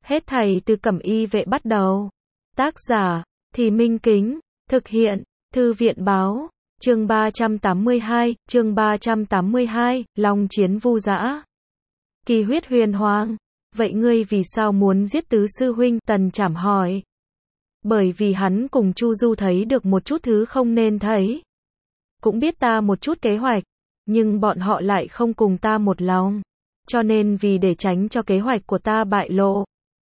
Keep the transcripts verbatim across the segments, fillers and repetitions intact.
Hết thảy từ Cẩm Y Vệ bắt đầu. Tác giả, Thì Minh Kính, thực hiện, Thư viện báo, chương ba trăm tám mươi hai, chương ba trăm tám mươi hai, Long chiến vu dã. Kỳ huyết huyền hoàng, vậy ngươi vì sao muốn giết tứ sư huynh? Tần Trảm hỏi. Bởi vì hắn cùng Chu Du thấy được một chút thứ không nên thấy. Cũng biết ta một chút kế hoạch, nhưng bọn họ lại không cùng ta một lòng. Cho nên vì để tránh cho kế hoạch của ta bại lộ,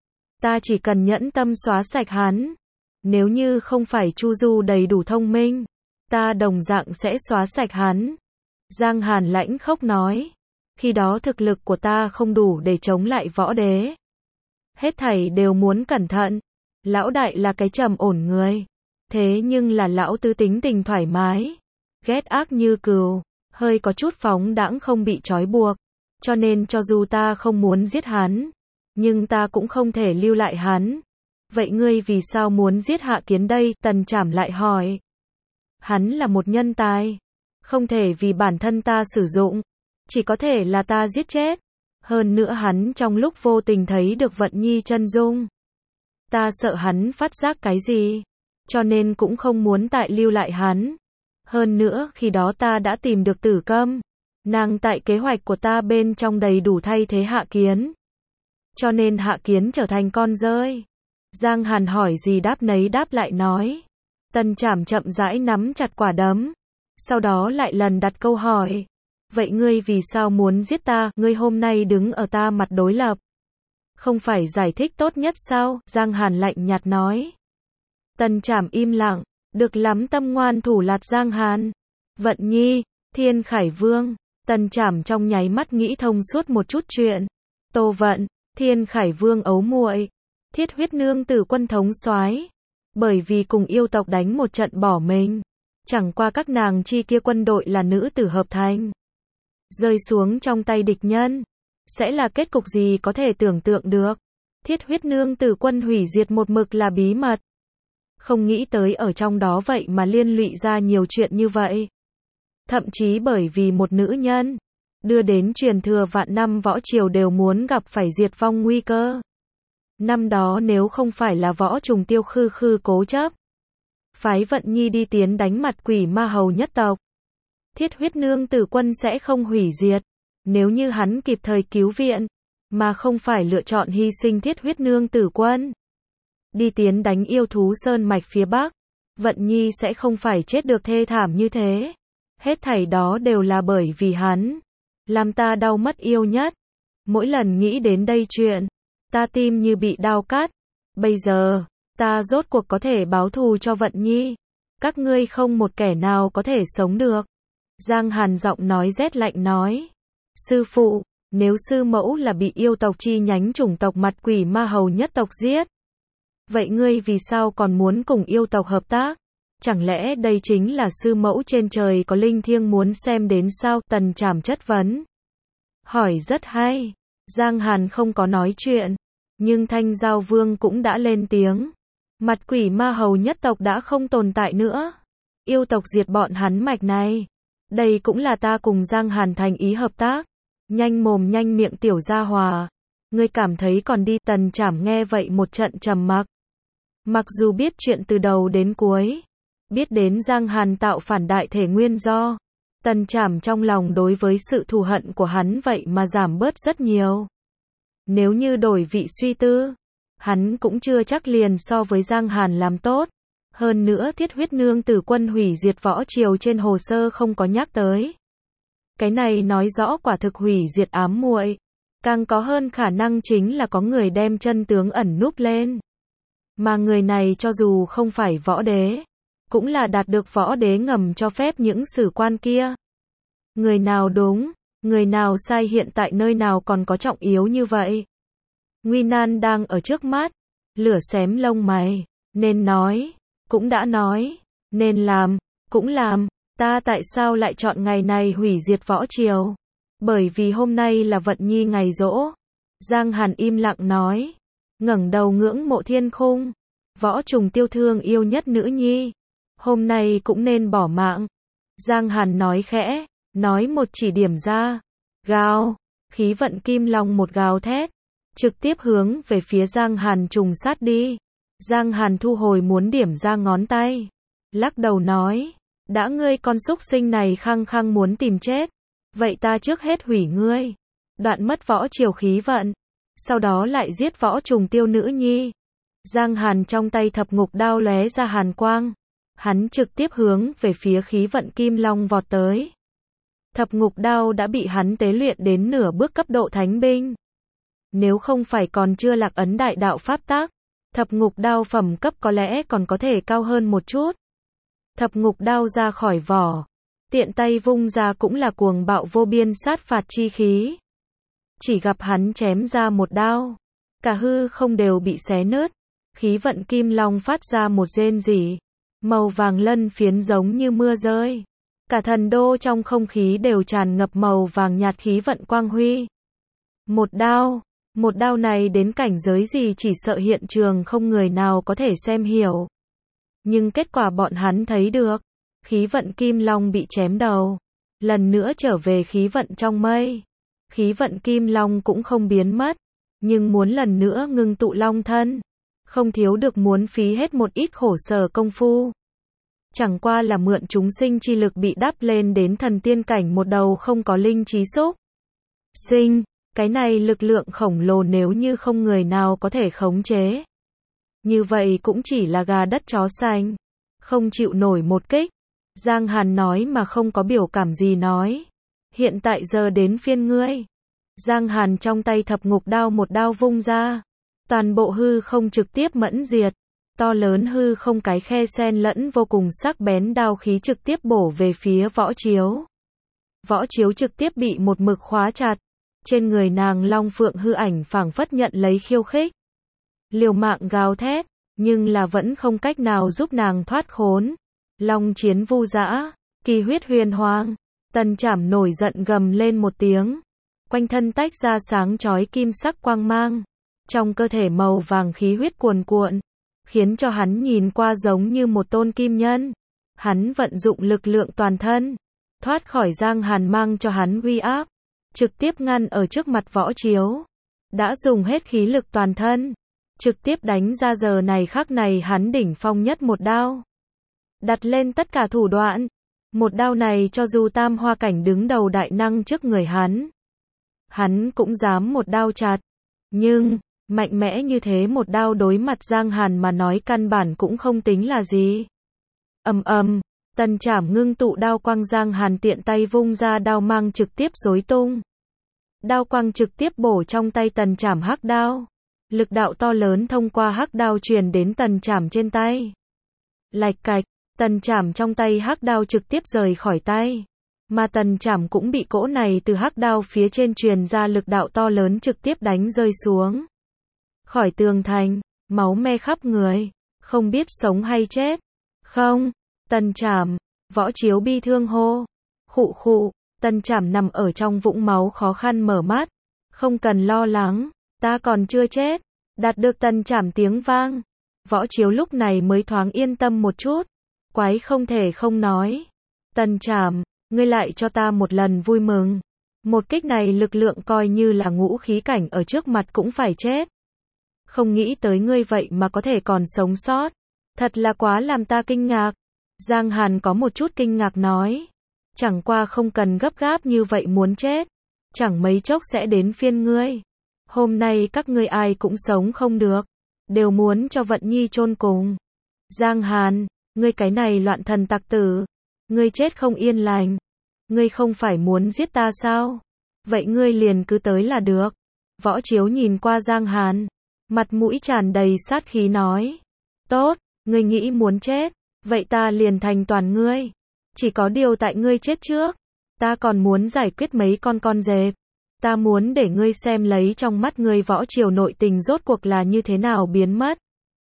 ta chỉ cần nhẫn tâm xóa sạch hắn. Nếu như không phải Chu Du đầy đủ thông minh, ta đồng dạng sẽ xóa sạch hắn. Giang Hàn lãnh khốc nói. Khi đó thực lực của ta không đủ để chống lại võ đế. Hết thảy đều muốn cẩn thận. Lão đại là cái trầm ổn người. Thế nhưng là lão tứ tính tình thoải mái. Ghét ác như cừu. Hơi có chút phóng đãng không bị trói buộc. Cho nên cho dù ta không muốn giết hắn, nhưng ta cũng không thể lưu lại hắn. Vậy ngươi vì sao muốn giết Hạ Kiến đây? Tần Trảm lại hỏi. Hắn là một nhân tài. Không thể vì bản thân ta sử dụng. Chỉ có thể là ta giết chết. Hơn nữa hắn trong lúc vô tình thấy được Vận Nhi chân dung. Ta sợ hắn phát giác cái gì. Cho nên cũng không muốn tại lưu lại hắn. Hơn nữa khi đó ta đã tìm được Tử Câm. Nàng tại kế hoạch của ta bên trong đầy đủ thay thế Hạ Kiến. Cho nên Hạ Kiến trở thành con rơi. Giang Hàn hỏi gì đáp nấy đáp lại nói. Tần Trảm chậm rãi nắm chặt quả đấm. Sau đó lại lần đặt câu hỏi. Vậy ngươi vì sao muốn giết ta? Ngươi hôm nay đứng ở ta mặt đối lập. Không phải giải thích tốt nhất sao? Giang Hàn lạnh nhạt nói. Tần Trảm im lặng. Được lắm, tâm ngoan thủ lạt Giang Hàn. Vận Nhi, Thiên Khải Vương. Tần Trảm trong nháy mắt nghĩ thông suốt một chút chuyện. Tô Vận, Thiên Khải Vương ấu muội, Thiết Huyết Nương Tử Quân thống soái. Bởi vì cùng yêu tộc đánh một trận bỏ mình. Chẳng qua các nàng chi kia quân đội là nữ tử hợp thành. Rơi xuống trong tay địch nhân. Sẽ là kết cục gì có thể tưởng tượng được. Thiết Huyết Nương Tử Quân hủy diệt một mực là bí mật. Không nghĩ tới ở trong đó vậy mà liên lụy ra nhiều chuyện như vậy. Thậm chí bởi vì một nữ nhân, đưa đến truyền thừa vạn năm võ triều đều muốn gặp phải diệt vong nguy cơ. Năm đó nếu không phải là Võ Trùng Tiêu khư khư cố chấp, phái Vận Nhi đi tiến đánh mặt Quỷ Ma Hầu nhất tộc, Thiết Huyết Nương Tử Quân sẽ không hủy diệt. Nếu như hắn kịp thời cứu viện, mà không phải lựa chọn hy sinh Thiết Huyết Nương Tử Quân, đi tiến đánh yêu thú sơn mạch phía Bắc, Vận Nhi sẽ không phải chết được thê thảm như thế. Hết thảy đó đều là bởi vì hắn, làm ta đau mất yêu nhất. Mỗi lần nghĩ đến đây chuyện, ta tim như bị đau cắt. Bây giờ, ta rốt cuộc có thể báo thù cho Vận Nhi. Các ngươi không một kẻ nào có thể sống được. Giang Hàn giọng nói rét lạnh nói. Sư phụ, nếu sư mẫu là bị yêu tộc chi nhánh chủng tộc mặt Quỷ Ma Hầu nhất tộc giết, vậy ngươi vì sao còn muốn cùng yêu tộc hợp tác? Chẳng lẽ đây chính là sư mẫu trên trời có linh thiêng muốn xem đến sao? Tần Trảm chất vấn. Hỏi rất hay. Giang Hàn không có nói chuyện. Nhưng Thanh Giao Vương cũng đã lên tiếng. Mặt Quỷ Ma Hầu nhất tộc đã không tồn tại nữa. Yêu tộc diệt bọn hắn mạch này. Đây cũng là ta cùng Giang Hàn thành ý hợp tác. Nhanh mồm nhanh miệng tiểu gia hòa. Ngươi cảm thấy còn đi? Tần Trảm nghe vậy một trận trầm mặc. Mặc dù biết chuyện từ đầu đến cuối, biết đến Giang Hàn tạo phản đại thể nguyên do, Tần Trảm trong lòng đối với sự thù hận của hắn vậy mà giảm bớt rất nhiều. Nếu như đổi vị suy tư, hắn cũng chưa chắc liền so với Giang Hàn làm tốt. Hơn nữa Thiết Huyết Nương Tử Quân hủy diệt võ triều trên hồ sơ không có nhắc tới. Cái này nói rõ quả thực hủy diệt ám muội. Càng có hơn khả năng chính là có người đem chân tướng ẩn núp lên. Mà người này cho dù không phải võ đế, cũng là đạt được võ đế ngầm cho phép những sử quan kia. Người nào đúng, người nào sai hiện tại nơi nào còn có trọng yếu như vậy. Nguy nan đang ở trước mắt, lửa xém lông mày, nên nói, cũng đã nói, nên làm, cũng làm, ta tại sao lại chọn ngày này hủy diệt võ triều? Bởi vì hôm nay là Vận Nhi ngày giỗ. Giang Hàn im lặng nói, ngẩng đầu ngưỡng mộ thiên khung, Võ Trùng Tiêu thương yêu nhất nữ nhi, hôm nay cũng nên bỏ mạng. Giang Hàn nói khẽ, nói một chỉ điểm ra, gào, khí vận kim long một gào thét, trực tiếp hướng về phía Giang Hàn trùng sát đi. Giang Hàn thu hồi muốn điểm ra ngón tay, lắc đầu nói, đã ngươi con súc sinh này khăng khăng muốn tìm chết, vậy ta trước hết hủy ngươi, đoạn mất võ triều khí vận, sau đó lại giết võ trùng tiêu nữ nhi. Giang Hàn trong tay thập ngục đao lóe ra hàn quang, hắn trực tiếp hướng về phía khí vận kim long vọt tới. Thập ngục đao đã bị hắn tế luyện đến nửa bước cấp độ thánh binh. Nếu không phải còn chưa lạc ấn đại đạo pháp tác, thập ngục đao phẩm cấp có lẽ còn có thể cao hơn một chút. Thập ngục đao ra khỏi vỏ, tiện tay vung ra cũng là cuồng bạo vô biên sát phạt chi khí. Chỉ gặp hắn chém ra một đao, cả hư không đều bị xé nứt, khí vận kim long phát ra một rên rỉ, màu vàng lân phiến giống như mưa rơi. Cả thần đô trong không khí đều tràn ngập màu vàng nhạt khí vận quang huy. Một đao, một đao này đến cảnh giới gì chỉ sợ hiện trường không người nào có thể xem hiểu. Nhưng kết quả bọn hắn thấy được, khí vận kim long bị chém đầu, lần nữa trở về khí vận trong mây. Khí vận kim long cũng không biến mất, nhưng muốn lần nữa ngưng tụ long thân, không thiếu được muốn phí hết một ít khổ sở công phu. Chẳng qua là mượn chúng sinh chi lực bị đắp lên đến thần tiên cảnh một đầu không có linh trí xúc sinh, cái này lực lượng khổng lồ nếu như không người nào có thể khống chế. Như vậy cũng chỉ là gà đất chó xanh, không chịu nổi một kích. Giang Hàn nói mà không có biểu cảm gì nói, hiện tại giờ đến phiên ngươi. Giang Hàn trong tay thập ngục đao một đao vung ra, toàn bộ hư không trực tiếp mẫn diệt. To lớn hư không cái khe xen lẫn vô cùng sắc bén đao khí trực tiếp bổ về phía võ chiếu. Võ chiếu trực tiếp bị một mực khóa chặt. Trên người nàng long phượng hư ảnh phảng phất nhận lấy khiêu khích. Liều mạng gào thét, nhưng là vẫn không cách nào giúp nàng thoát khốn. Long chiến vu dã, kỳ huyết huyền hoàng. Tần Trảm nổi giận gầm lên một tiếng. Quanh thân tách ra sáng chói kim sắc quang mang. Trong cơ thể màu vàng khí huyết cuồn cuộn, khiến cho hắn nhìn qua giống như một tôn kim nhân. Hắn vận dụng lực lượng toàn thân, thoát khỏi Giang Hàn mang cho hắn uy áp, trực tiếp ngăn ở trước mặt võ chiếu. Đã dùng hết khí lực toàn thân, trực tiếp đánh ra giờ này khắc này hắn đỉnh phong nhất một đao. Đặt lên tất cả thủ đoạn, một đao này cho dù tam hoa cảnh đứng đầu đại năng trước người hắn, hắn cũng dám một đao chặt. Nhưng mạnh mẽ như thế một đao đối mặt Giang Hàn mà nói căn bản cũng không tính là gì. Ầm ầm, Tần Trảm ngưng tụ đao quang, Giang Hàn tiện tay vung ra đao mang trực tiếp rối tung. Đao quang trực tiếp bổ trong tay Tần Trảm hắc đao. Lực đạo to lớn thông qua hắc đao truyền đến Tần Trảm trên tay. Lạch cạch, Tần Trảm trong tay hắc đao trực tiếp rời khỏi tay. Mà Tần Trảm cũng bị cỗ này từ hắc đao phía trên truyền ra lực đạo to lớn trực tiếp đánh rơi xuống. Khỏi tường thành, máu me khắp người, không biết sống hay chết. Không, Tần Trảm, võ chiếu bi thương hô. Khụ khụ, Tần Trảm nằm ở trong vũng máu khó khăn mở mắt. Không cần lo lắng, ta còn chưa chết. Đạt được Tần Trảm tiếng vang, võ chiếu lúc này mới thoáng yên tâm một chút. Quái không thể không nói. Tần Trảm, ngươi lại cho ta một lần vui mừng. Một kích này lực lượng coi như là ngũ khí cảnh ở trước mặt cũng phải chết. Không nghĩ tới ngươi vậy mà có thể còn sống sót. Thật là quá làm ta kinh ngạc. Giang Hàn có một chút kinh ngạc nói. Chẳng qua không cần gấp gáp như vậy muốn chết. Chẳng mấy chốc sẽ đến phiên ngươi. Hôm nay các ngươi ai cũng sống không được. Đều muốn cho vận nhi chôn cùng. Giang Hàn, ngươi cái này loạn thần tặc tử. Ngươi chết không yên lành. Ngươi không phải muốn giết ta sao? Vậy ngươi liền cứ tới là được. Võ chiếu nhìn qua Giang Hàn. Mặt mũi tràn đầy sát khí nói. Tốt, ngươi nghĩ muốn chết. Vậy ta liền thành toàn ngươi. Chỉ có điều tại ngươi chết trước. Ta còn muốn giải quyết mấy con con dẹp. Ta muốn để ngươi xem lấy trong mắt ngươi võ triều nội tình rốt cuộc là như thế nào biến mất.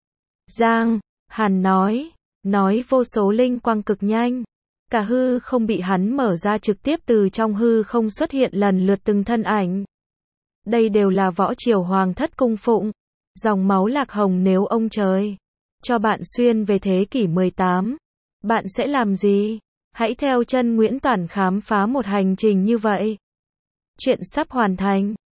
Giang Hàn nói. Nói vô số linh quang cực nhanh. Cả hư không bị hắn mở ra trực tiếp từ trong hư không xuất hiện lần lượt từng thân ảnh. Đây đều là võ triều hoàng thất cung phụng. Dòng máu lạc hồng nếu ông trời cho bạn xuyên về thế kỷ mười tám, bạn sẽ làm gì? Hãy theo chân Nguyễn Toản khám phá một hành trình như vậy. Chuyện sắp hoàn thành.